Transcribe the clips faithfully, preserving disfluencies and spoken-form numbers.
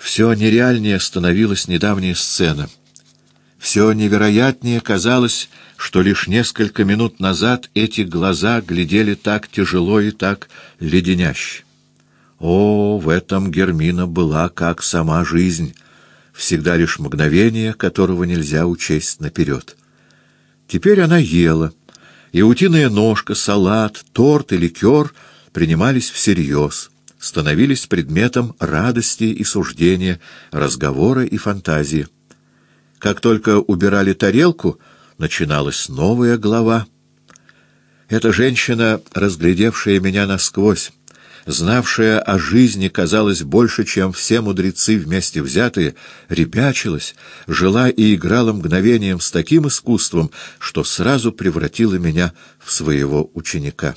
Все нереальнее становилась недавняя сцена. Все невероятнее казалось, что лишь несколько минут назад эти глаза глядели так тяжело и так леденяще. О, в этом Гермина была как сама жизнь, всегда лишь мгновение, которого нельзя учесть наперед. Теперь она ела, и утиная ножка, салат, торт и ликер принимались всерьез, становились предметом радости и суждения, разговора и фантазии. Как только убирали тарелку, начиналась новая глава. Эта женщина, разглядевшая меня насквозь, знавшая о жизни, казалось, больше, чем все мудрецы вместе взятые, ребячилась, жила и играла мгновением с таким искусством, что сразу превратила меня в своего ученика.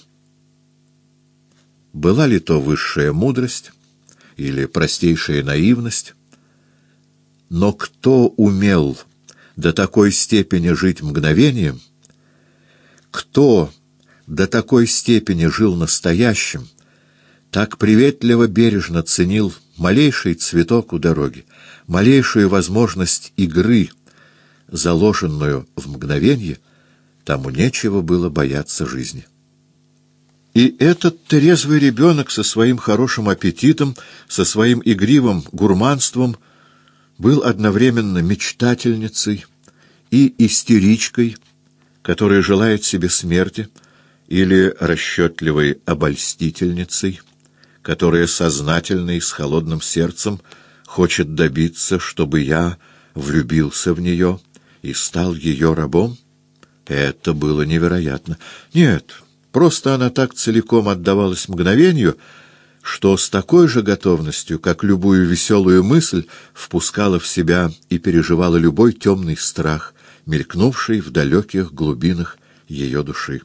Была ли то высшая мудрость или простейшая наивность? Но кто умел до такой степени жить мгновением? Кто до такой степени жил настоящим, так приветливо бережно ценил малейший цветок у дороги, малейшую возможность игры, заложенную в мгновенье, тому нечего было бояться жизни. И этот трезвый ребенок со своим хорошим аппетитом, со своим игривым гурманством был одновременно мечтательницей и истеричкой, которая желает себе смерти, или расчетливой обольстительницей, которая сознательно и с холодным сердцем хочет добиться, чтобы я влюбился в нее и стал ее рабом. Это было невероятно. Нет, просто она так целиком отдавалась мгновению, что с такой же готовностью, как любую веселую мысль, впускала в себя и переживала любой темный страх, мелькнувший в далеких глубинах ее души.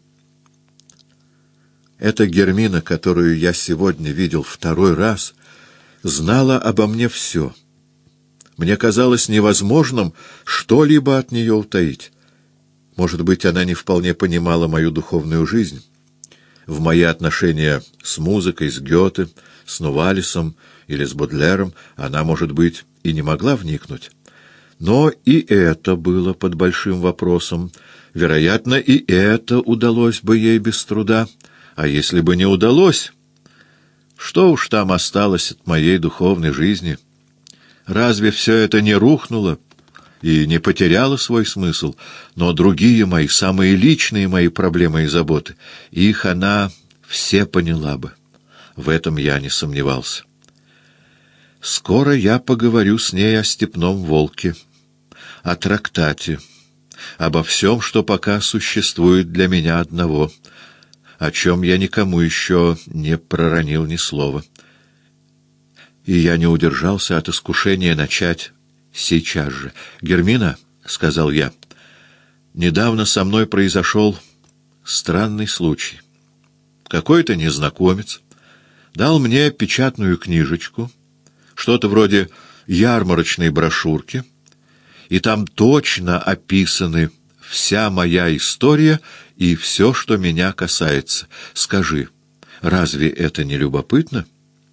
Эта Гермина, которую я сегодня видел второй раз, знала обо мне все. Мне казалось невозможным что-либо от нее утаить. Может быть, она не вполне понимала мою духовную жизнь. В мои отношения с музыкой, с Гёте, с Нувалисом или с Бодлером она, может быть, и не могла вникнуть. Но и это было под большим вопросом. Вероятно, и это удалось бы ей без труда. А если бы не удалось, что уж там осталось от моей духовной жизни? Разве все это не рухнуло и не потеряло свой смысл? Но другие мои, самые личные мои проблемы и заботы, их она все поняла бы. В этом я не сомневался. Скоро я поговорю с ней о степном волке, о трактате, обо всем, что пока существует для меня одного, о чем я никому еще не проронил ни слова. И я не удержался от искушения начать сейчас же. «Гермина», — сказал я, — «недавно со мной произошел странный случай. Какой-то незнакомец дал мне печатную книжечку, что-то вроде ярмарочной брошюрки, и там точно описаны вся моя история и все, что меня касается. Скажи, разве это не любопытно?»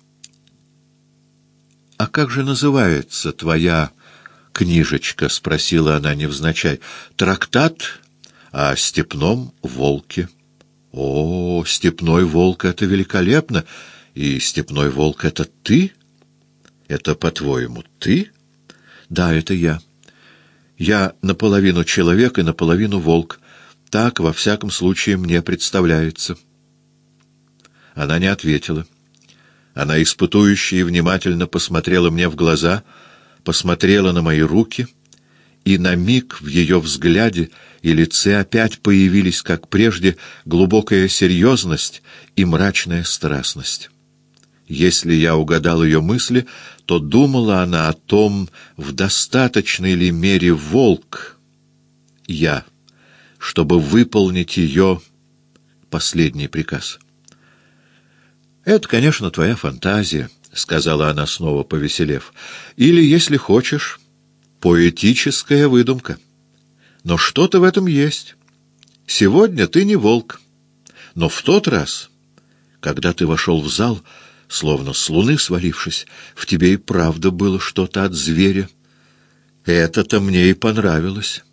«А как же называется твоя книжечка?» — спросила она невзначай. «Трактат о степном волке». «О, степной волк — это великолепно! И степной волк — это ты? Это, по-твоему, ты?» «Да, это я. Я наполовину человек и наполовину волк. Так, во всяком случае, мне представляется». Она не ответила. Она испытующе и внимательно посмотрела мне в глаза, посмотрела на мои руки, и на миг в ее взгляде и лице опять появились, как прежде, глубокая серьезность и мрачная страстность. Если я угадал ее мысли, то думала она о том, в достаточной ли мере волк я, чтобы выполнить ее последний приказ. «Это, конечно, твоя фантазия», — сказала она, снова повеселев. «Или, если хочешь, поэтическая выдумка. Но что-то в этом есть. Сегодня ты не волк, но в тот раз, когда ты вошел в зал, словно с луны свалившись, в тебе и правда было что-то от зверя. Это-то мне и понравилось.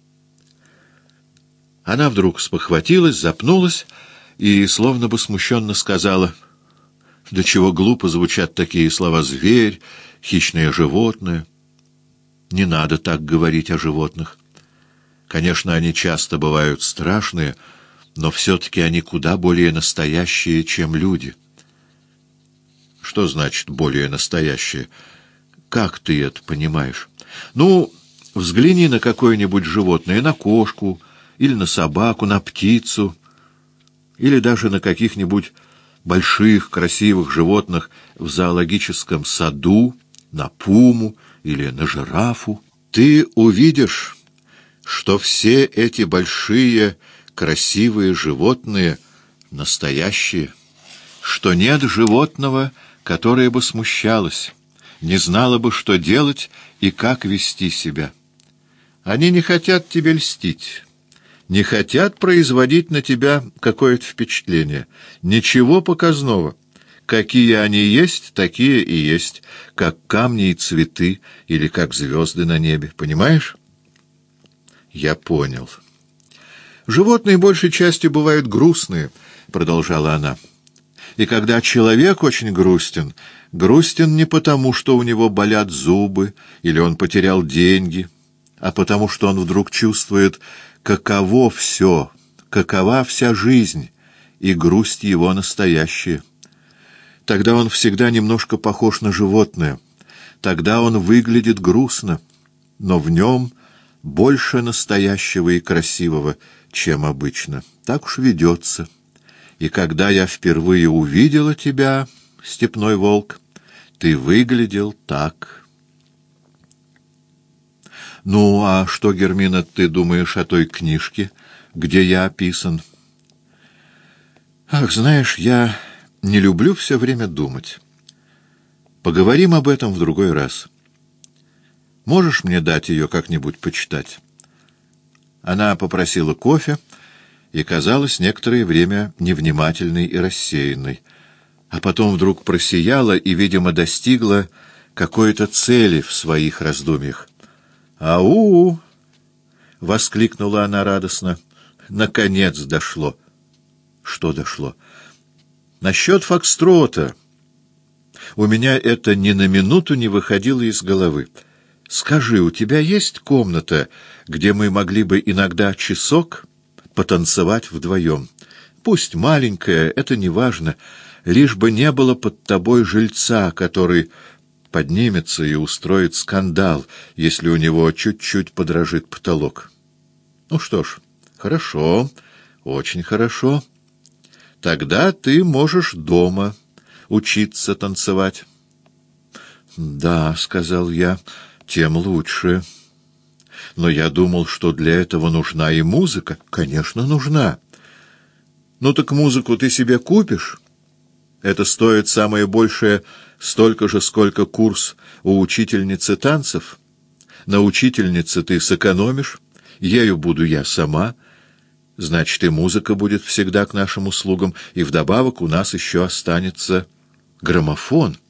Она вдруг спохватилась, запнулась и словно бы смущенно сказала: «Да чего глупо звучат такие слова: зверь, хищное животное. Не надо так говорить о животных. Конечно, они часто бывают страшные, но все-таки они куда более настоящие, чем люди». «Что значит более настоящие? Как ты это понимаешь?» «Ну, взгляни на какое-нибудь животное, на кошку, или на собаку, на птицу, или даже на каких-нибудь больших красивых животных в зоологическом саду, на пуму или на жирафу. Ты увидишь, что все эти большие красивые животные настоящие, что нет животного, которое бы смущалось, не знало бы, что делать и как вести себя. Они не хотят тебе льстить, не хотят производить на тебя какое-то впечатление. Ничего показного. Какие они есть, такие и есть, как камни и цветы или как звезды на небе. Понимаешь? Я понял. Животные большей частью бывают грустные, продолжала она. И когда человек очень грустен, грустен не потому, что у него болят зубы или он потерял деньги, а потому что он вдруг чувствует, каково все, какова вся жизнь, и грусть его настоящая. Тогда он всегда немножко похож на животное, тогда он выглядит грустно, но в нем больше настоящего и красивого, чем обычно. Так уж ведется. И когда я впервые увидела тебя, степной волк, ты выглядел так. Ну, а что, Гермина, ты думаешь о той книжке, где я описан? Ах, знаешь, я не люблю все время думать. Поговорим об этом в другой раз. Можешь мне дать ее как-нибудь почитать? Она попросила кофе и казалась некоторое время невнимательной и рассеянной, а потом вдруг просияла и, видимо, достигла какой-то цели в своих раздумьях. «Ау!» — воскликнула она радостно. «Наконец дошло!» «Что дошло?» «Насчет фокстрота. У меня это ни на минуту не выходило из головы. Скажи, у тебя есть комната, где мы могли бы иногда часок потанцевать вдвоем? Пусть маленькая, это не важно, лишь бы не было под тобой жильца, который поднимется и устроит скандал, если у него чуть-чуть подрожит потолок». «Ну что ж, хорошо, очень хорошо. Тогда ты можешь дома учиться танцевать». «Да», — сказал я, — «тем лучше. Но я думал, что для этого нужна и музыка». «Конечно, нужна. Ну так музыку ты себе купишь. Это стоит самое большее столько же, сколько курс у учительницы танцев. На учительнице ты сэкономишь, ею буду я сама. Значит, и музыка будет всегда к нашим услугам, и вдобавок у нас еще останется граммофон».